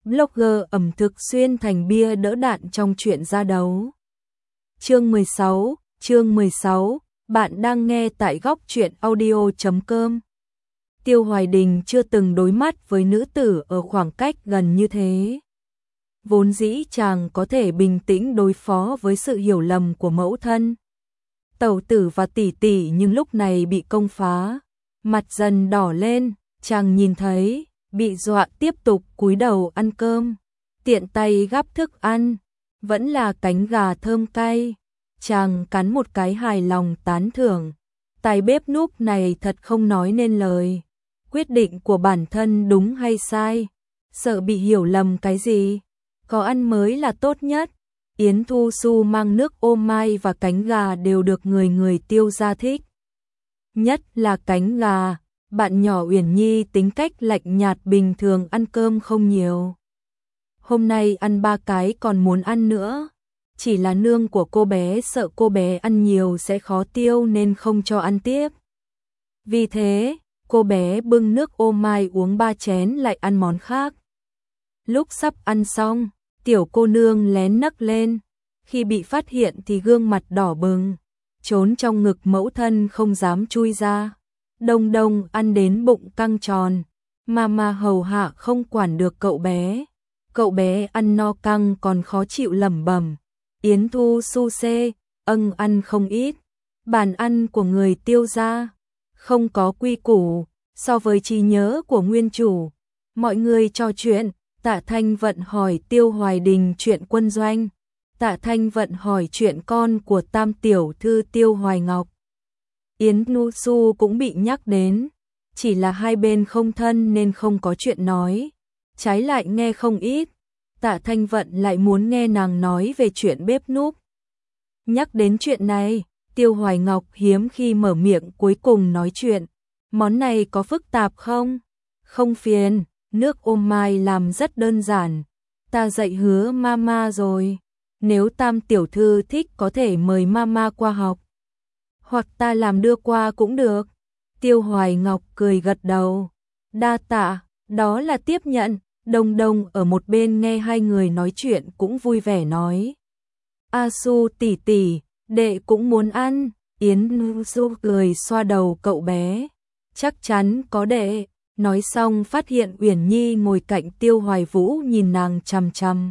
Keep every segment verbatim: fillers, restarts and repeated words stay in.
blogger ẩm thực xuyên thành bia đỡ đạn trong chuyện ra đấu. Chương mười sáu, chương mười sáu, bạn đang nghe tại góc truyện audio chấm com. Tiêu Hoài Đình chưa từng đối mắt với nữ tử ở khoảng cách gần như thế. Vốn dĩ chàng có thể bình tĩnh đối phó với sự hiểu lầm của mẫu thân, tẩu tử và tỷ tỷ, nhưng lúc này bị công phá, mặt dần đỏ lên, chàng nhìn thấy, bị dọa tiếp tục cúi đầu ăn cơm, tiện tay gắp thức ăn, vẫn là cánh gà thơm cay. Chàng cắn một cái hài lòng tán thưởng, tài bếp núc này thật không nói nên lời. Quyết định của bản thân đúng hay sai, sợ bị hiểu lầm cái gì, có ăn mới là tốt nhất. Yến Thu Xu mang nước ô mai và cánh gà đều được người người Tiêu gia thích. Nhất là cánh gà, bạn nhỏ Uyển Nhi tính cách lạnh nhạt, bình thường ăn cơm không nhiều. Hôm nay ăn ba cái còn muốn ăn nữa, chỉ là nương của cô bé sợ cô bé ăn nhiều sẽ khó tiêu nên không cho ăn tiếp. Vì thế, cô bé bưng nước ô mai uống ba chén lại ăn món khác. Lúc sắp ăn xong, tiểu cô nương lén nấc lên, khi bị phát hiện thì gương mặt đỏ bừng, trốn trong ngực mẫu thân không dám chui ra. Đông Đông ăn đến bụng căng tròn, mama hầu hạ không quản được cậu bé. Cậu bé ăn no căng còn khó chịu lẩm bẩm. Yến Thu Xu xê, âng ăn không ít. Bàn ăn của người Tiêu gia không có quy củ, so với trí nhớ của nguyên chủ. Mọi người trò chuyện, Tạ Thanh Vận hỏi Tiêu Hoài Đình chuyện quân doanh, Tạ Thanh Vận hỏi chuyện con của tam tiểu thư Tiêu Hoài Ngọc. Yến Thu Xu cũng bị nhắc đến, chỉ là hai bên không thân nên không có chuyện nói, trái lại nghe không ít. Tạ Thanh Vận lại muốn nghe nàng nói về chuyện bếp núc. Nhắc đến chuyện này, Tiêu Hoài Ngọc hiếm khi mở miệng cuối cùng nói chuyện. Món này có phức tạp không? Không phiền, nước ô mai làm rất đơn giản. Ta dạy hứa mama rồi. Nếu tam tiểu thư thích có thể mời mama qua học. Hoặc ta làm đưa qua cũng được. Tiêu Hoài Ngọc cười gật đầu. Đa tạ, đó là tiếp nhận. Đông Đông ở một bên nghe hai người nói chuyện cũng vui vẻ nói. A Su tỷ tỷ, đệ cũng muốn ăn. Yến Su cười xoa đầu cậu bé. Chắc chắn có đệ. Nói xong phát hiện Uyển Nhi ngồi cạnh Tiêu Hoài Vũ nhìn nàng chằm chằm.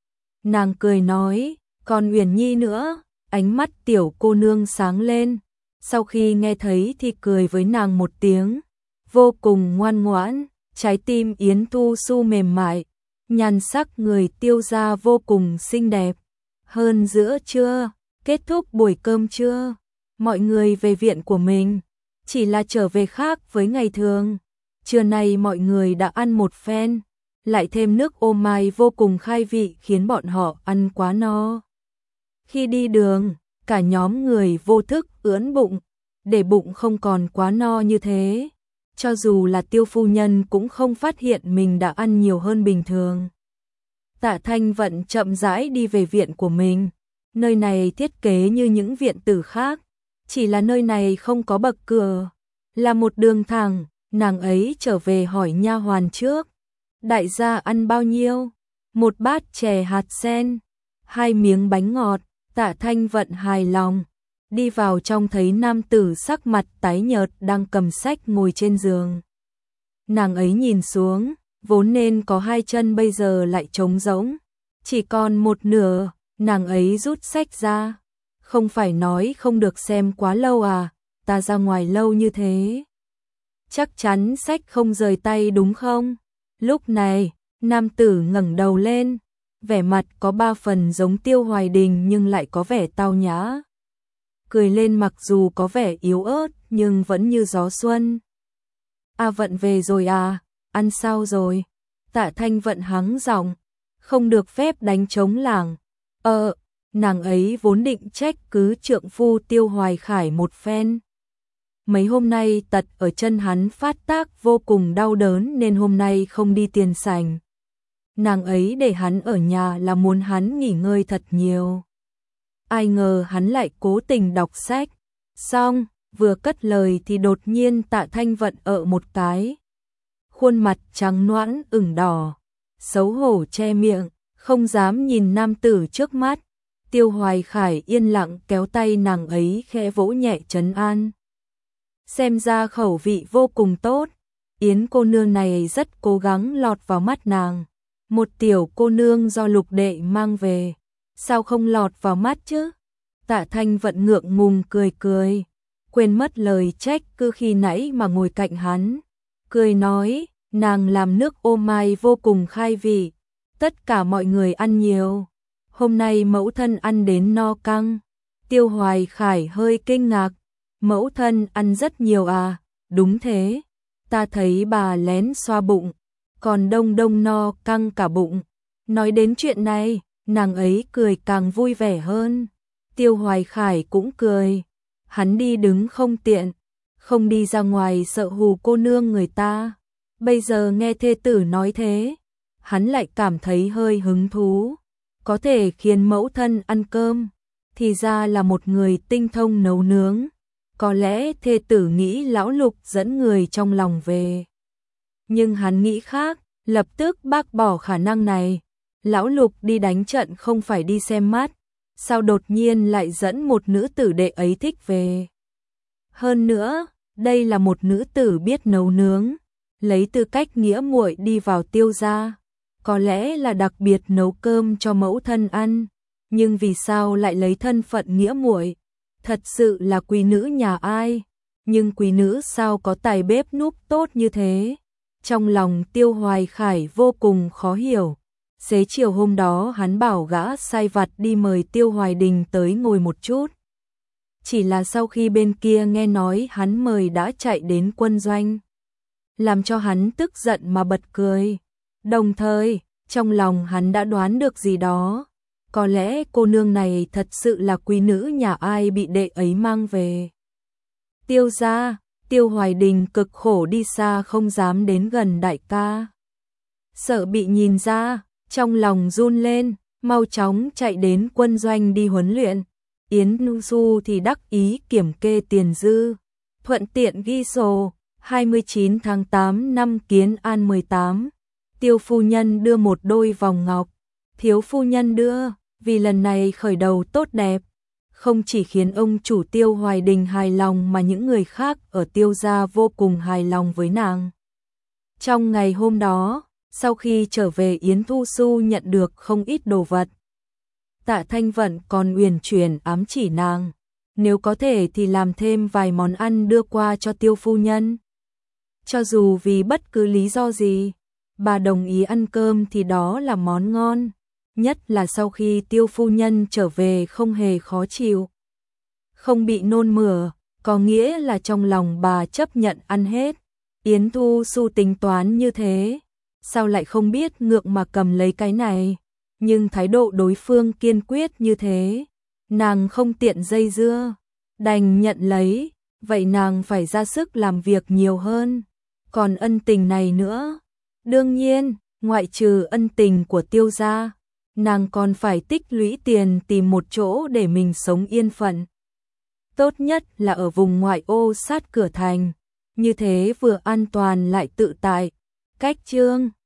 Nàng cười nói, còn Uyển Nhi nữa. Ánh mắt tiểu cô nương sáng lên. Sau khi nghe thấy thì cười với nàng một tiếng. Vô cùng ngoan ngoãn. Trái tim Yến Thu Xu mềm mại, nhan sắc người Tiêu gia vô cùng xinh đẹp. Hơn giữa trưa, kết thúc buổi cơm trưa, mọi người về viện của mình, chỉ là trở về khác với ngày thường. Trưa nay mọi người đã ăn một phen, lại thêm nước ô mai vô cùng khai vị khiến bọn họ ăn quá no. Khi đi đường, cả nhóm người vô thức ưỡn bụng, để bụng không còn quá no như thế. Cho dù là Tiêu phu nhân cũng không phát hiện mình đã ăn nhiều hơn bình thường. Tạ Thanh Vận chậm rãi đi về viện của mình. Nơi này thiết kế như những viện tử khác, chỉ là nơi này không có bậc cửa, là một đường thẳng. Nàng ấy trở về hỏi nha hoàn trước. Đại gia ăn bao nhiêu? Một bát chè hạt sen, hai miếng bánh ngọt. Tạ Thanh Vận hài lòng. Đi vào trong thấy nam tử sắc mặt tái nhợt đang cầm sách ngồi trên giường. Nàng ấy nhìn xuống, vốn nên có hai chân bây giờ lại trống rỗng, chỉ còn một nửa. Nàng ấy rút sách ra. Không phải nói không được xem quá lâu à, ta ra ngoài lâu như thế. Chắc chắn sách không rời tay đúng không? Lúc này, nam tử ngẩng đầu lên, vẻ mặt có ba phần giống Tiêu Hoài Đình nhưng lại có vẻ tao nhã. Cười lên mặc dù có vẻ yếu ớt nhưng vẫn như gió xuân. A Vận về rồi à, ăn sao rồi? Tạ Thanh Vận hắng giọng, không được phép đánh trống lảng. Ờ, nàng ấy vốn định trách cứ trượng phu Tiêu Hoài Khải một phen. Mấy hôm nay tật ở chân hắn phát tác vô cùng đau đớn nên hôm nay không đi tiền sảnh. Nàng ấy để hắn ở nhà là muốn hắn nghỉ ngơi thật nhiều. Ai ngờ hắn lại cố tình đọc sách. Xong, vừa cất lời thì đột nhiên Tạ Thanh Vận ợ một cái. Khuôn mặt trắng nõn ửng đỏ. xấu hổ che miệng, không dám nhìn nam tử trước mắt. Tiêu Hoài Khải yên lặng kéo tay nàng ấy khẽ vỗ nhẹ trấn an. Xem ra khẩu vị vô cùng tốt, Yến cô nương này rất cố gắng lọt vào mắt nàng. Một tiểu cô nương do Lục đệ mang về, sao không lọt vào mắt chứ? Tạ Thanh Vận ngượng ngùng cười cười, quên mất lời trách cứ khi nãy mà ngồi cạnh hắn. Cười nói, nàng làm nước ô mai vô cùng khai vị, tất cả mọi người ăn nhiều. Hôm nay mẫu thân ăn đến no căng. Tiêu Hoài Khải hơi kinh ngạc, mẫu thân ăn rất nhiều à? Đúng thế, ta thấy bà lén xoa bụng, còn Đông Đông no căng cả bụng. Nói đến chuyện này, nàng ấy cười càng vui vẻ hơn. Tiêu Hoài Khải cũng cười, hắn đi đứng không tiện, không đi ra ngoài sợ hù cô nương người ta. Bây giờ nghe thê tử nói thế, hắn lại cảm thấy hơi hứng thú. Có thể khiến mẫu thân ăn cơm, thì ra là một người tinh thông nấu nướng. Có lẽ thê tử nghĩ lão Lục dẫn người trong lòng về. Nhưng hắn nghĩ khác, lập tức bác bỏ khả năng này. Lão Lục đi đánh trận không phải đi xem mắt, sao đột nhiên lại dẫn một nữ tử đệ ấy thích về. Hơn nữa, đây là một nữ tử biết nấu nướng, lấy tư cách nghĩa muội đi vào Tiêu gia. Có lẽ là đặc biệt nấu cơm cho mẫu thân ăn, nhưng vì sao lại lấy thân phận nghĩa muội? Thật sự là quý nữ nhà ai? Nhưng quý nữ sao có tài bếp núc tốt như thế? Trong lòng Tiêu Hoài Khải vô cùng khó hiểu. Xế chiều hôm đó hắn bảo gã sai vặt đi mời Tiêu Hoài Đình tới ngồi một chút. Chỉ là sau khi bên kia nghe nói hắn mời đã chạy đến quân doanh, làm cho hắn tức giận mà bật cười. Đồng thời, trong lòng hắn đã đoán được gì đó. Có lẽ cô nương này thật sự là quý nữ nhà ai bị đệ ấy mang về. Tiêu gia, Tiêu Hoài Đình cực khổ đi xa không dám đến gần đại ca. Sợ bị nhìn ra, trong lòng run lên, mau chóng chạy đến quân doanh đi huấn luyện. Yến Nu Du thì đắc ý kiểm kê tiền dư, thuận tiện ghi sổ. hai mươi chín tháng tám năm Kiến An mười tám. Tiêu phu nhân đưa một đôi vòng ngọc, thiếu phu nhân đưa, vì lần này khởi đầu tốt đẹp, không chỉ khiến ông chủ Tiêu Hoài Đình hài lòng mà những người khác ở Tiêu gia vô cùng hài lòng với nàng. Trong ngày hôm đó, sau khi trở về Yến Thu Xu nhận được không ít đồ vật. Tạ Thanh Vận còn uyển chuyển ám chỉ nàng, nếu có thể thì làm thêm vài món ăn đưa qua cho Tiêu phu nhân. Cho dù vì bất cứ lý do gì, bà đồng ý ăn cơm thì đó là món ngon, nhất là sau khi Tiêu phu nhân trở về không hề khó chịu, không bị nôn mửa, có nghĩa là trong lòng bà chấp nhận ăn hết. Yến Thu Xu tính toán như thế, sao lại không biết ngượng mà cầm lấy cái này, nhưng thái độ đối phương kiên quyết như thế, nàng không tiện dây dưa, đành nhận lấy, vậy nàng phải ra sức làm việc nhiều hơn. Còn ân tình này nữa, đương nhiên, ngoại trừ ân tình của Tiêu gia, nàng còn phải tích lũy tiền tìm một chỗ để mình sống yên phận. Tốt nhất là ở vùng ngoại ô sát cửa thành, như thế vừa an toàn lại tự tại. Cách chương